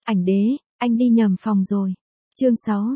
Ảnh đế, anh đi nhầm phòng rồi. Chương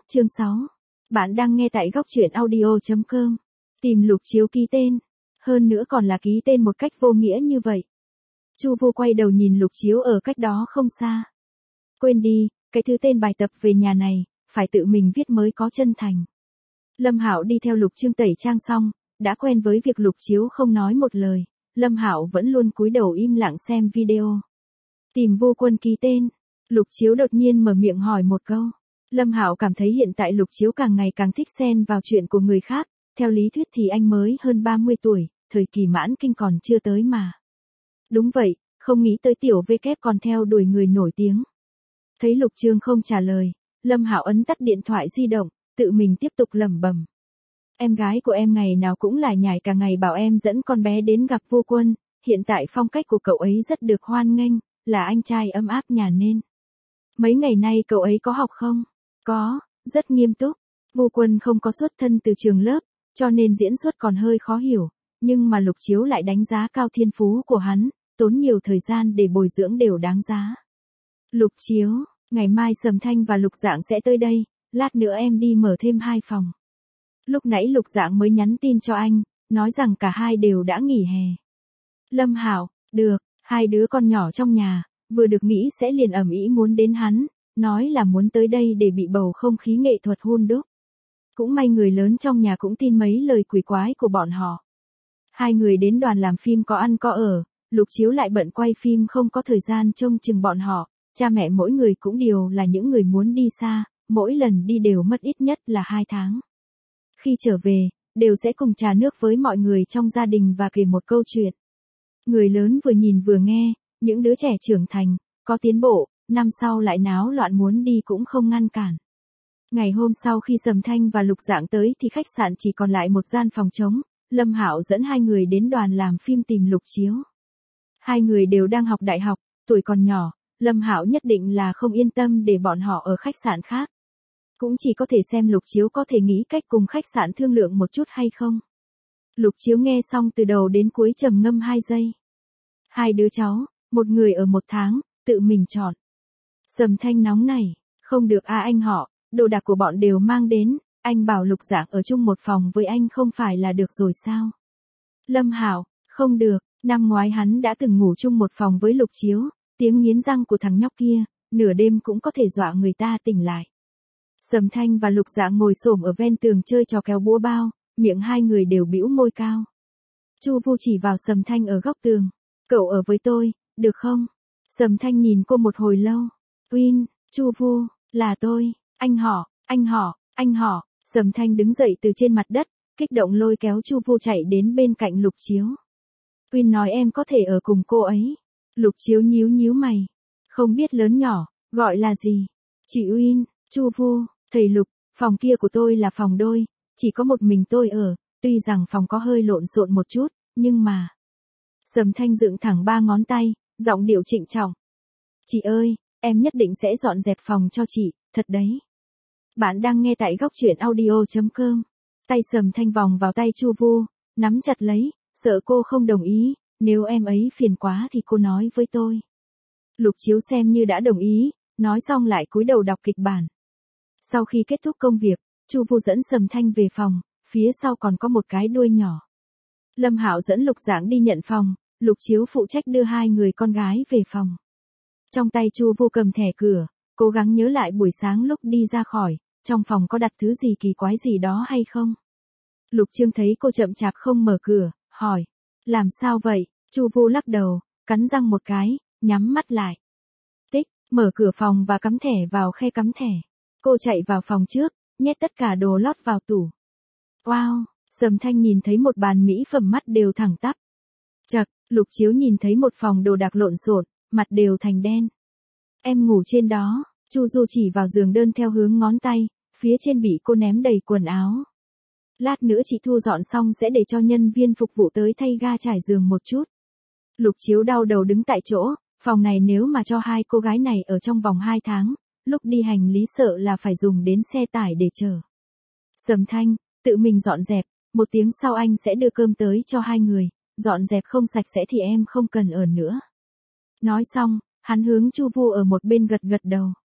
6. Bạn đang nghe tại góc truyện audio.com. Tìm Lục Chiếu ký tên. Hơn nữa còn là ký tên một cách vô nghĩa như vậy. Chu Vô quay đầu nhìn Lục Chiếu ở cách đó không xa. Quên đi, cái thứ tên bài tập về nhà này, phải tự mình viết mới có chân thành. Lâm Hạo đi theo Lục Trương tẩy trang xong, đã quen với việc Lục Chiếu không nói một lời, Lâm Hạo vẫn luôn cúi đầu im lặng xem video. Tìm Vô Quân ký tên. Lục Chiếu đột nhiên mở miệng hỏi một câu. Lâm Hạo cảm thấy hiện tại Lục Chiếu càng ngày càng thích xen vào chuyện của người khác, theo lý thuyết thì anh mới hơn 30 tuổi, thời kỳ mãn kinh còn chưa tới mà. Đúng vậy, không nghĩ tới tiểu V kép còn theo đuổi người nổi tiếng. Thấy Lục Trương không trả lời, Lâm Hạo ấn tắt điện thoại di động, tự mình tiếp tục lẩm bẩm. Em gái của em ngày nào cũng lải nhải cả ngày bảo em dẫn con bé đến gặp Vô Quân, hiện tại phong cách của cậu ấy rất được hoan nghênh, là anh trai ấm áp nhà nên. Mấy ngày nay cậu ấy có học không? Có, rất nghiêm túc. Vô Quân không có xuất thân từ trường lớp, cho nên diễn xuất còn hơi khó hiểu, nhưng mà Lục Chiếu lại đánh giá cao thiên phú của hắn, tốn nhiều thời gian để bồi dưỡng đều đáng giá. Lục Chiếu, ngày mai Sầm Thanh và Lục Dạng sẽ tới đây, lát nữa em đi mở thêm 2 phòng. Lúc nãy Lục Dạng mới nhắn tin cho anh, nói rằng cả hai đều đã nghỉ hè. Lâm Hạo, được, hai đứa con nhỏ trong nhà, vừa được nghĩ sẽ liền ầm ĩ muốn đến hắn, nói là muốn tới đây để bị bầu không khí nghệ thuật hun đúc. Cũng may người lớn trong nhà cũng tin mấy lời quỷ quái của bọn họ. Hai người đến đoàn làm phim có ăn có ở, Lục Chiếu lại bận quay phim không có thời gian trông chừng bọn họ, cha mẹ mỗi người cũng đều là những người muốn đi xa, mỗi lần đi đều mất ít nhất là 2 tháng. Khi trở về, đều sẽ cùng trà nước với mọi người trong gia đình và kể một câu chuyện. Người lớn vừa nhìn vừa nghe, những đứa trẻ trưởng thành, có tiến bộ, năm sau lại náo loạn muốn đi cũng không ngăn cản. Ngày hôm sau khi Sầm Thanh và Lục Dạng tới thì khách sạn chỉ còn lại một gian phòng trống, Lâm Hạo dẫn hai người đến đoàn làm phim tìm Lục Chiếu. Hai người đều đang học đại học, tuổi còn nhỏ, Lâm Hạo nhất định là không yên tâm để bọn họ ở khách sạn khác. Cũng chỉ có thể xem Lục Chiếu có thể nghĩ cách cùng khách sạn thương lượng một chút hay không. Lục Chiếu nghe xong từ đầu đến cuối trầm ngâm 2 giây. Hai đứa cháu, một người ở 1 tháng, tự mình chọn. Sầm Thanh nóng này, không được anh họ, đồ đạc của bọn đều mang đến, anh bảo Lục Dạng ở chung một phòng với anh không phải là được rồi sao? Lâm Hạo, không được, năm ngoái hắn đã từng ngủ chung một phòng với Lục Chiếu, tiếng nghiến răng của thằng nhóc kia, nửa đêm cũng có thể dọa người ta tỉnh lại. Sầm Thanh và Lục Dạng ngồi xổm ở ven tường chơi trò kéo búa bao, miệng hai người đều bĩu môi cao. Chu Vu chỉ vào Sầm Thanh ở góc tường, cậu ở với tôi, được không? Sầm Thanh nhìn cô một hồi lâu. Win, Chu Vu, là tôi, anh họ. Sầm Thanh đứng dậy từ trên mặt đất, kích động lôi kéo Chu Vu chạy đến bên cạnh Lục Chiếu. Win nói em có thể ở cùng cô ấy. Lục Chiếu nhíu mày. Không biết lớn nhỏ, gọi là gì? Chị Win, Chu Vu, thầy Lục, phòng kia của tôi là phòng đôi, chỉ có một mình tôi ở, tuy rằng phòng có hơi lộn xộn một chút, nhưng mà... Sầm Thanh dựng thẳng 3 ngón tay, giọng điệu trịnh trọng. Chị ơi, em nhất định sẽ dọn dẹp phòng cho chị, thật đấy. Bạn đang nghe tại góc truyện audio.com. Tay Sầm Thanh vòng vào tay Chu Vu, nắm chặt lấy, sợ cô không đồng ý, nếu em ấy phiền quá thì cô nói với tôi. Lục Chiếu xem như đã đồng ý, nói xong lại cúi đầu đọc kịch bản. Sau khi kết thúc công việc, Chu Vu dẫn Sầm Thanh về phòng, phía sau còn có một cái đuôi nhỏ. Lâm Hạo dẫn Lục Dạng đi nhận phòng, Lục Chiếu phụ trách đưa hai người con gái về phòng. Trong tay Chu Vu cầm thẻ cửa, cố gắng nhớ lại buổi sáng lúc đi ra khỏi, trong phòng có đặt thứ gì kỳ quái gì đó hay không. Lục Trương thấy cô chậm chạp không mở cửa, hỏi, làm sao vậy? Chu Vu lắc đầu, cắn răng một cái, nhắm mắt lại. Tích, mở cửa phòng và cắm thẻ vào khe cắm thẻ. Cô chạy vào phòng trước, nhét tất cả đồ lót vào tủ. Wow, Sầm Thanh nhìn thấy một bàn mỹ phẩm mắt đều thẳng tắp. Chậc, Lục Chiếu nhìn thấy một phòng đồ đạc lộn xộn, mặt đều thành đen. Em ngủ trên đó, Chu Du chỉ vào giường đơn theo hướng ngón tay, phía trên bị cô ném đầy quần áo. Lát nữa chị thu dọn xong sẽ để cho nhân viên phục vụ tới thay ga trải giường một chút. Lục Chiếu đau đầu đứng tại chỗ, phòng này nếu mà cho hai cô gái này ở trong vòng 2 tháng, lúc đi hành lý sợ là phải dùng đến xe tải để chở. Sầm Thanh, tự mình dọn dẹp, 1 tiếng sau anh sẽ đưa cơm tới cho hai người, dọn dẹp không sạch sẽ thì em không cần ở nữa. Nói xong, hắn hướng Chu Vu ở một bên gật gật đầu.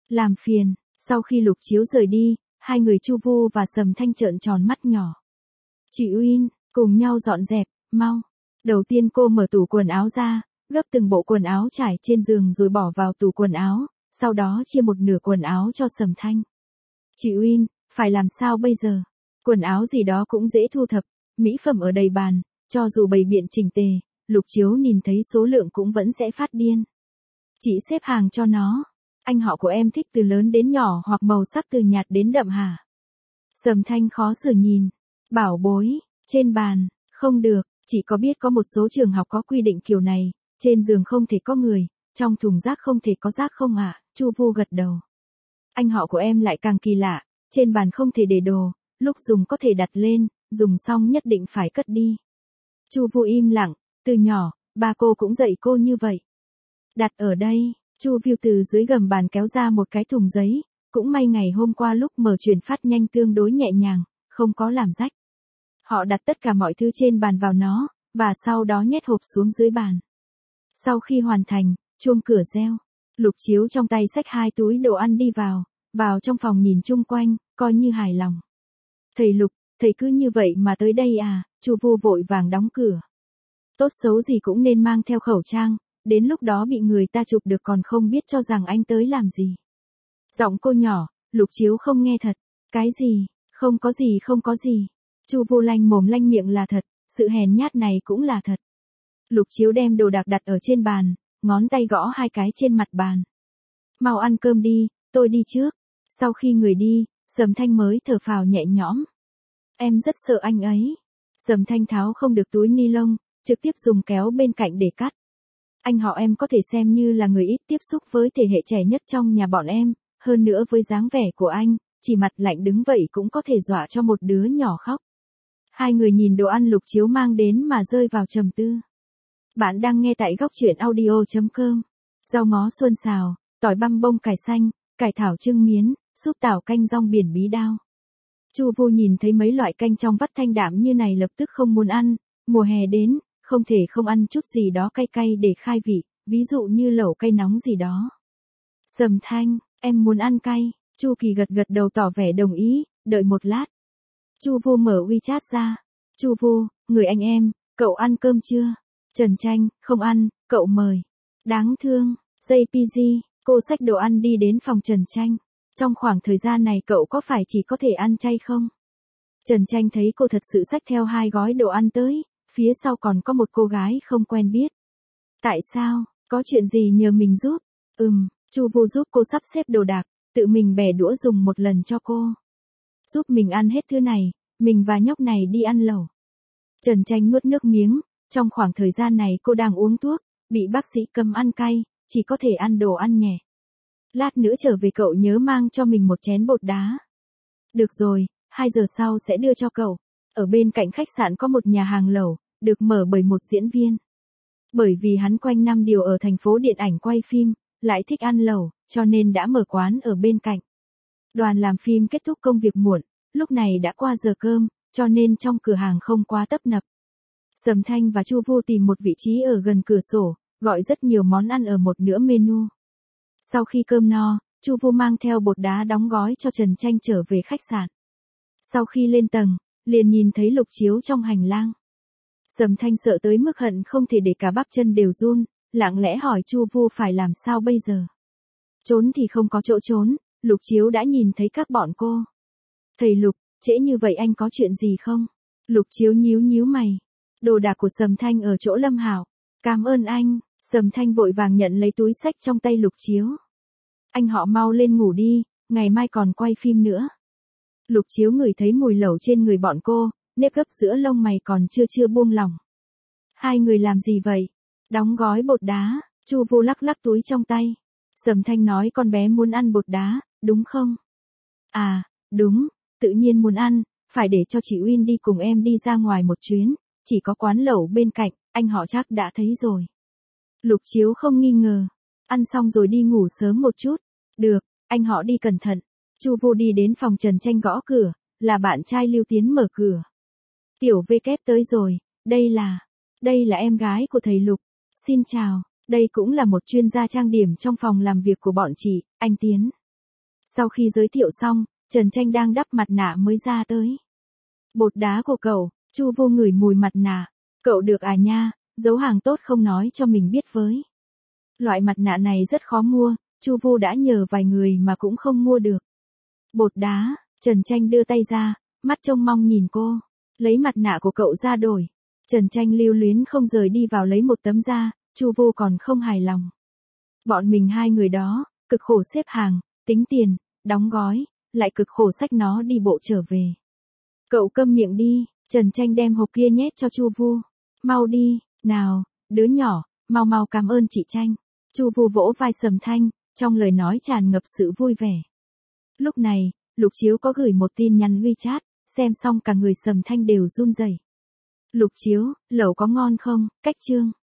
Làm phiền. Sau khi Lục Chiếu rời đi, hai người Chu Vu và Sầm Thanh trợn tròn mắt nhỏ. Chị Uyên, cùng nhau dọn dẹp, mau. Đầu tiên cô mở tủ quần áo ra, gấp từng bộ quần áo trải trên giường rồi bỏ vào tủ quần áo, sau đó chia một nửa quần áo cho Sầm Thanh. Chị Uyên, phải làm sao bây giờ? Quần áo gì đó cũng dễ thu thập, mỹ phẩm ở đầy bàn, cho dù bày biện chỉnh tề, Lục Chiếu nhìn thấy số lượng cũng vẫn sẽ phát điên. Chị xếp hàng cho nó. Anh họ của em thích từ lớn đến nhỏ hoặc màu sắc từ nhạt đến đậm hả? Sầm Thanh khó xử nhìn. Bảo bối, trên bàn, không được, chị có biết có một số trường học có quy định kiểu này, trên giường không thể có người, trong thùng rác không thể có rác không ạ? Chu Vu gật đầu. Anh họ của em lại càng kỳ lạ, trên bàn không thể để đồ, lúc dùng có thể đặt lên, dùng xong nhất định phải cất đi. Chu Vu im lặng, từ nhỏ, ba cô cũng dạy cô như vậy. Đặt ở đây. Chu Vu từ dưới gầm bàn kéo ra một cái thùng giấy, cũng may ngày hôm qua lúc mở truyền phát nhanh tương đối nhẹ nhàng, không có làm rách. Họ đặt tất cả mọi thứ trên bàn vào nó, và sau đó nhét hộp xuống dưới bàn. Sau khi hoàn thành, chuông cửa reo. Lục Chiếu trong tay xách 2 túi đồ ăn đi vào trong phòng nhìn chung quanh, coi như hài lòng. Thầy Lục, thầy cứ như vậy mà tới đây à? Chu Vu vội vàng đóng cửa. Tốt xấu gì cũng nên mang theo khẩu trang, đến lúc đó bị người ta chụp được còn không biết cho rằng anh tới làm gì. Giọng cô nhỏ, Lục Chiếu không nghe thật. Cái gì? Không có gì. Chu Vu lanh mồm lanh miệng là thật, sự hèn nhát này cũng là thật. Lục Chiếu đem đồ đạc đặt ở trên bàn, ngón tay gõ 2 cái trên mặt bàn. Mau ăn cơm đi, tôi đi trước. Sau khi người đi, Sầm Thanh mới thở phào nhẹ nhõm. Em rất sợ anh ấy. Sầm Thanh tháo không được túi ni lông, trực tiếp dùng kéo bên cạnh để cắt. Anh họ em có thể xem như là người ít tiếp xúc với thế hệ trẻ nhất trong nhà bọn em, hơn nữa với dáng vẻ của anh, chỉ mặt lạnh đứng vậy cũng có thể dọa cho một đứa nhỏ khóc. Hai người nhìn đồ ăn Lục Chiếu mang đến mà rơi vào trầm tư. Bạn đang nghe tại góc truyện audio.com. Rau ngó xuân xào, tỏi băm bông cải xanh, cải thảo trưng miến, súp tảo canh rong biển bí đao. Chu Vu nhìn thấy mấy loại canh trong vắt thanh đạm như này lập tức không muốn ăn, mùa hè đến, không thể không ăn chút gì đó cay cay để khai vị, ví dụ như lẩu cay nóng gì đó. Sầm Thanh, em muốn ăn cay. Chu Kỳ gật đầu tỏ vẻ đồng ý, đợi một lát. Chu Vu mở WeChat ra. Chu Vu, người anh em, cậu ăn cơm chưa? Trần Tranh, không ăn, cậu mời. Đáng thương, JPG, cô xách đồ ăn đi đến phòng Trần Tranh. Trong khoảng thời gian này cậu có phải chỉ có thể ăn chay không? Trần Tranh thấy cô thật sự xách theo 2 gói đồ ăn tới, phía sau còn có một cô gái không quen biết. Tại sao, có chuyện gì nhờ mình giúp? Chu Vu giúp cô sắp xếp đồ đạc, tự mình bẻ đũa dùng một lần cho cô. Giúp mình ăn hết thứ này, mình và nhóc này đi ăn lẩu. Trần Tranh nuốt nước miếng, trong khoảng thời gian này cô đang uống thuốc, bị bác sĩ cấm ăn cay, chỉ có thể ăn đồ ăn nhẹ. Lát nữa trở về cậu nhớ mang cho mình một chén bột đá. Được rồi, 2 giờ sau sẽ đưa cho cậu. Ở bên cạnh khách sạn có một nhà hàng lẩu, được mở bởi một diễn viên. Bởi vì hắn quanh năm điều ở thành phố điện ảnh quay phim, lại thích ăn lẩu, cho nên đã mở quán ở bên cạnh. Đoàn làm phim kết thúc công việc muộn, lúc này đã qua giờ cơm, cho nên trong cửa hàng không quá tấp nập. Sầm Thanh và Chu Vu tìm một vị trí ở gần cửa sổ, gọi rất nhiều món ăn ở một nửa menu. Sau khi cơm no, Chu Vu mang theo bột đá đóng gói cho Trần Tranh trở về khách sạn. Sau khi lên tầng, liền nhìn thấy Lục Chiếu trong hành lang. Sầm Thanh sợ tới mức hận không thể để cả bắp chân đều run, lặng lẽ hỏi Chu Vu phải làm sao bây giờ. Trốn thì không có chỗ trốn, Lục Chiếu đã nhìn thấy các bọn cô. Thầy Lục, trễ như vậy anh có chuyện gì không? Lục Chiếu nhíu mày. Đồ đạc của Sầm Thanh ở chỗ Lâm Hảo. Cảm ơn anh. Sầm Thanh vội vàng nhận lấy túi xách trong tay Lục Chiếu. Anh họ mau lên ngủ đi, ngày mai còn quay phim nữa. Lục Chiếu ngửi thấy mùi lẩu trên người bọn cô, nếp gấp giữa lông mày còn chưa buông lỏng. Hai người làm gì vậy? Đóng gói bột đá. Chu Vu lắc túi trong tay. Sầm Thanh nói con bé muốn ăn bột đá, đúng không? À, đúng, tự nhiên muốn ăn, phải để cho chị Uyên đi cùng em đi ra ngoài một chuyến, chỉ có quán lẩu bên cạnh, anh họ chắc đã thấy rồi. Lục Chiếu không nghi ngờ. Ăn xong rồi đi ngủ sớm một chút. Được, anh họ đi cẩn thận. Chu Vu đi đến phòng Trần Tranh gõ cửa, là bạn trai Lưu Tiến mở cửa. Tiểu V kép tới rồi, đây là em gái của thầy Lục. Xin chào, đây cũng là một chuyên gia trang điểm trong phòng làm việc của bọn chị, anh Tiến. Sau khi giới thiệu xong, Trần Tranh đang đắp mặt nạ mới ra tới. Bột đá của cậu, Chu Vô ngửi mùi mặt nạ. Cậu được à nha, giấu hàng tốt không nói cho mình biết với. Loại mặt nạ này rất khó mua, Chu Vô đã nhờ vài người mà cũng không mua được. Bột đá, Trần Tranh đưa tay ra, mắt trông mong nhìn cô. Lấy mặt nạ của cậu ra đổi. Trần Tranh lưu luyến không rời đi vào lấy một tấm ra, Chu Vô còn không hài lòng. Bọn mình hai người đó, cực khổ xếp hàng, tính tiền, đóng gói, lại cực khổ xách nó đi bộ trở về. Cậu câm miệng đi, Trần Tranh đem hộp kia nhét cho Chu Vô. Mau đi, nào, đứa nhỏ, mau mau cảm ơn chị Tranh. Chu Vô vỗ vai Sầm Thanh, trong lời nói tràn ngập sự vui vẻ. Lúc này, Lục Chiếu có gửi một tin nhắn WeChat, xem xong cả người Sầm Thanh đều run rẩy. Lục Chiếu, lẩu có ngon không? Cách chương.